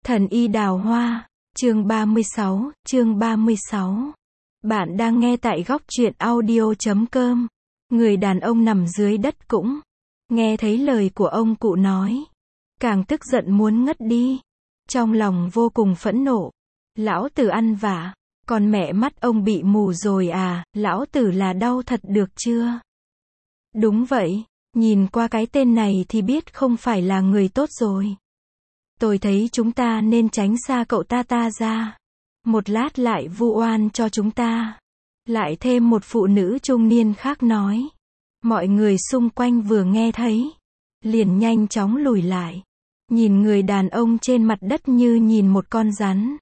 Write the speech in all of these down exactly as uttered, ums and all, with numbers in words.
Thần y đào hoa, chương ba mươi sáu, chương ba mươi sáu. Bạn đang nghe tại góc truyện audio chấm com. Người đàn ông nằm dưới đất cũng nghe thấy lời của ông cụ nói, càng tức giận muốn ngất đi. Trong lòng vô cùng phẫn nộ. Lão tử ăn vạ, còn mẹ mắt ông bị mù rồi à, lão tử là đau thật được chưa? Đúng vậy, nhìn qua cái tên này thì biết không phải là người tốt rồi. Tôi thấy chúng ta nên tránh xa cậu ta ta ra. Một lát lại vu oan cho chúng ta. Lại thêm một phụ nữ trung niên khác nói. Mọi người xung quanh vừa nghe thấy, liền nhanh chóng lùi lại. Nhìn người đàn ông trên mặt đất như nhìn một con rắn.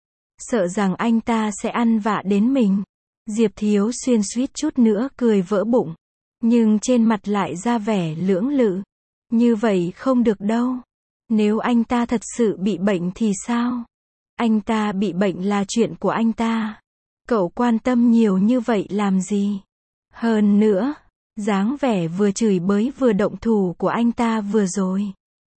Sợ rằng anh ta sẽ ăn vạ đến mình. Diệp Thiếu Xuyên suýt chút nữa cười vỡ bụng. Nhưng trên mặt lại ra vẻ lưỡng lự. Như vậy không được đâu. Nếu anh ta thật sự bị bệnh thì sao? Anh ta bị bệnh là chuyện của anh ta. Cậu quan tâm nhiều như vậy làm gì? Hơn nữa, dáng vẻ vừa chửi bới vừa động thủ của anh ta vừa rồi.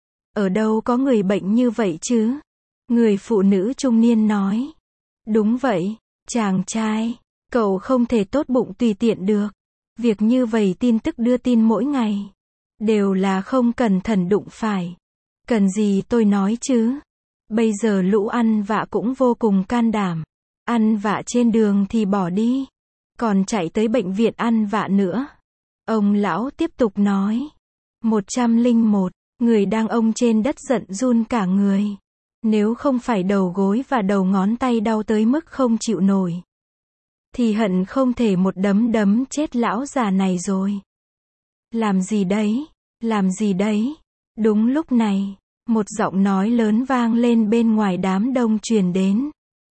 Ở đâu có người bệnh như vậy chứ? Người phụ nữ trung niên nói. Đúng vậy, chàng trai, cậu không thể tốt bụng tùy tiện được. Việc như vậy tin tức đưa tin mỗi ngày. Đều là không cẩn thận đụng phải. Cần gì tôi nói chứ? Bây giờ lũ ăn vạ cũng vô cùng can đảm. Ăn vạ trên đường thì bỏ đi. Còn chạy tới bệnh viện ăn vạ nữa. Ông lão tiếp tục nói. một trăm lẻ một, người đang ông trên đất giận run cả người. Nếu không phải đầu gối và đầu ngón tay đau tới mức không chịu nổi. Thì hận không thể một đấm đấm chết lão già này rồi. Làm gì đấy? Làm gì đấy? Đúng lúc này, một giọng nói lớn vang lên bên ngoài đám đông truyền đến.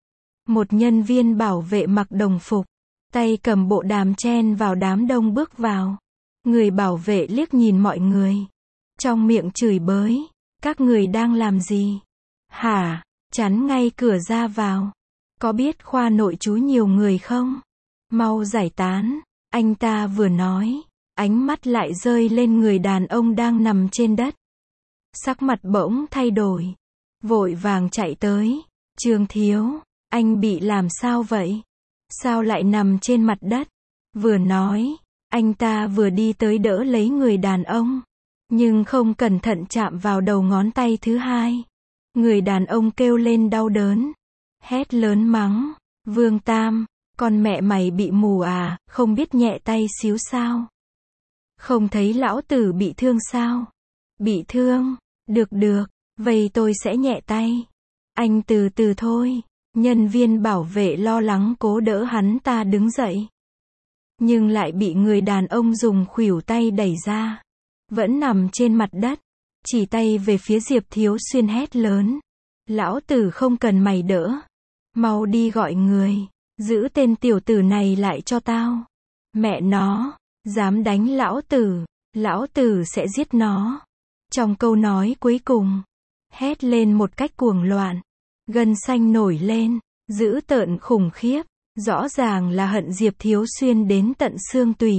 Một nhân viên bảo vệ mặc đồng phục, tay cầm bộ đàm chen vào đám đông bước vào. Người bảo vệ liếc nhìn mọi người. Trong miệng chửi bới, các người đang làm gì? Hả? Chắn ngay cửa ra vào. Có biết khoa nội trú nhiều người không? Mau giải tán. Anh ta vừa nói, ánh mắt lại rơi lên người đàn ông đang nằm trên đất. Sắc mặt bỗng thay đổi. Vội vàng chạy tới. Trương Thiếu, anh bị làm sao vậy? Sao lại nằm trên mặt đất? Vừa nói, anh ta vừa đi tới đỡ lấy người đàn ông. Nhưng không cẩn thận chạm vào đầu ngón tay thứ hai. Người đàn ông kêu lên đau đớn. Hét lớn mắng. Vương Tam, con mẹ mày bị mù à, không biết nhẹ tay xíu sao? Không thấy lão tử bị thương sao? Bị thương? Được được, vậy tôi sẽ nhẹ tay. Anh từ từ thôi. Nhân viên bảo vệ lo lắng cố đỡ hắn ta đứng dậy. Nhưng lại bị người đàn ông dùng khuỷu tay đẩy ra. Vẫn nằm trên mặt đất. Chỉ tay về phía Diệp Thiếu Xuyên hét lớn. Lão tử không cần mày đỡ. Mau đi gọi người. Giữ tên tiểu tử này lại cho tao. Mẹ nó, dám đánh lão tử. Lão tử sẽ giết nó. Trong câu nói cuối cùng, hét lên một cách cuồng loạn. Gân xanh nổi lên, dữ tợn khủng khiếp. Rõ ràng là hận Diệp Thiếu Xuyên đến tận xương tùy.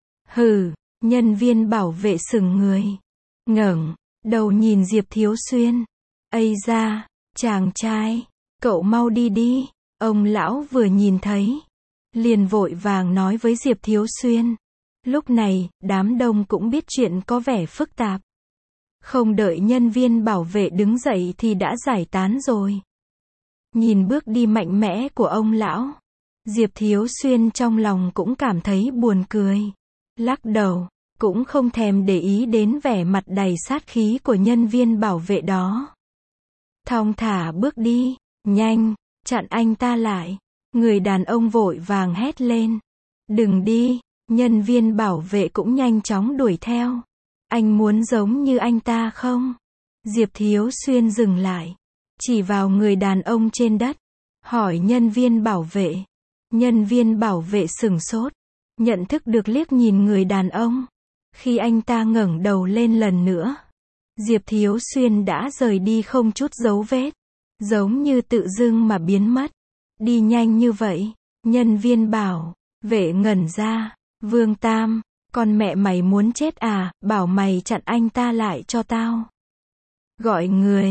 Hừ, nhân viên bảo vệ sững người. Ngẩng đầu nhìn Diệp Thiếu Xuyên. Ây da, chàng trai, cậu mau đi đi. Ông lão vừa nhìn thấy, liền vội vàng nói với Diệp Thiếu Xuyên. Lúc này, đám đông cũng biết chuyện có vẻ phức tạp. Không đợi nhân viên bảo vệ đứng dậy thì đã giải tán rồi. Nhìn bước đi mạnh mẽ của ông lão, Diệp Thiếu Xuyên trong lòng cũng cảm thấy buồn cười. Lắc đầu, cũng không thèm để ý đến vẻ mặt đầy sát khí của nhân viên bảo vệ đó. Thong thả bước đi, nhanh, chặn anh ta lại. Người đàn ông vội vàng hét lên. Đừng đi, nhân viên bảo vệ cũng nhanh chóng đuổi theo. Anh muốn giống như anh ta không? Diệp Thiếu Xuyên dừng lại. Chỉ vào người đàn ông trên đất. Hỏi nhân viên bảo vệ. Nhân viên bảo vệ sửng sốt. Nhận thức được liếc nhìn người đàn ông. Khi anh ta ngẩng đầu lên lần nữa. Diệp Thiếu Xuyên đã rời đi không chút dấu vết. Giống như tự dưng mà biến mất. Đi nhanh như vậy. Nhân viên bảo vệ ngẩn ra. Vương Tam, con mẹ mày muốn chết à, bảo mày chặn anh ta lại cho tao. Gọi người.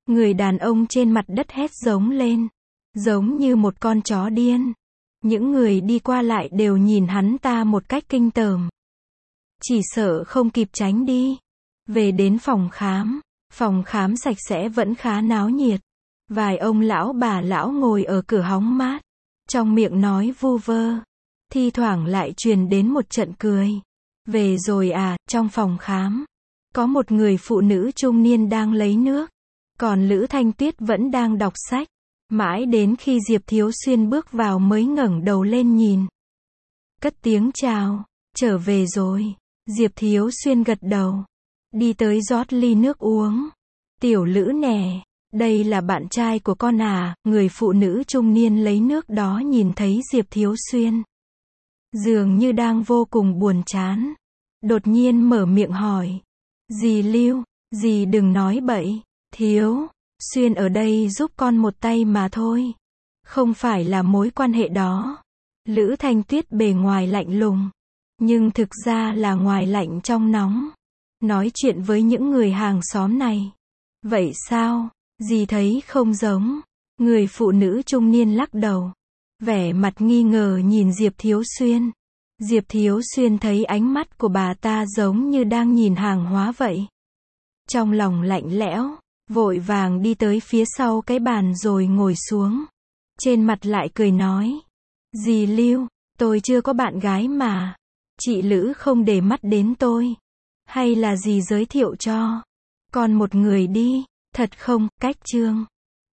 Người đàn ông trên mặt đất hét giống lên. Giống như một con chó điên. Những người đi qua lại đều nhìn hắn ta một cách kinh tởm. Chỉ sợ không kịp tránh đi. Về đến phòng khám. Phòng khám sạch sẽ vẫn khá náo nhiệt. Vài ông lão bà lão ngồi ở cửa hóng mát. Trong miệng nói vu vơ. Thi thoảng lại truyền đến một trận cười. Về rồi à, trong phòng khám. Có một người phụ nữ trung niên đang lấy nước. Còn Lữ Thanh Tuyết vẫn đang đọc sách. Mãi đến khi Diệp Thiếu Xuyên bước vào mới ngẩng đầu lên nhìn. Cất tiếng chào. Trở về rồi. Diệp Thiếu Xuyên gật đầu. Đi tới rót ly nước uống. Tiểu Lữ nè. Đây là bạn trai của con à. Người phụ nữ trung niên lấy nước đó nhìn thấy Diệp Thiếu Xuyên. Dường như đang vô cùng buồn chán. Đột nhiên mở miệng hỏi. Dì Lưu, dì đừng nói bậy. Thiếu Xuyên ở đây giúp con một tay mà thôi. Không phải là mối quan hệ đó. Lữ Thanh Tuyết bề ngoài lạnh lùng. Nhưng thực ra là ngoài lạnh trong nóng. Nói chuyện với những người hàng xóm này. Vậy sao? Dì thấy không giống. Người phụ nữ trung niên lắc đầu. Vẻ mặt nghi ngờ nhìn Diệp Thiếu Xuyên. Diệp Thiếu Xuyên thấy ánh mắt của bà ta giống như đang nhìn hàng hóa vậy. Trong lòng lạnh lẽo, vội vàng đi tới phía sau cái bàn rồi ngồi xuống. Trên mặt lại cười nói. Dì Lưu, tôi chưa có bạn gái mà. Chị Lữ không để mắt đến tôi. Hay là dì giới thiệu cho con một người đi. Thật không, cách trương.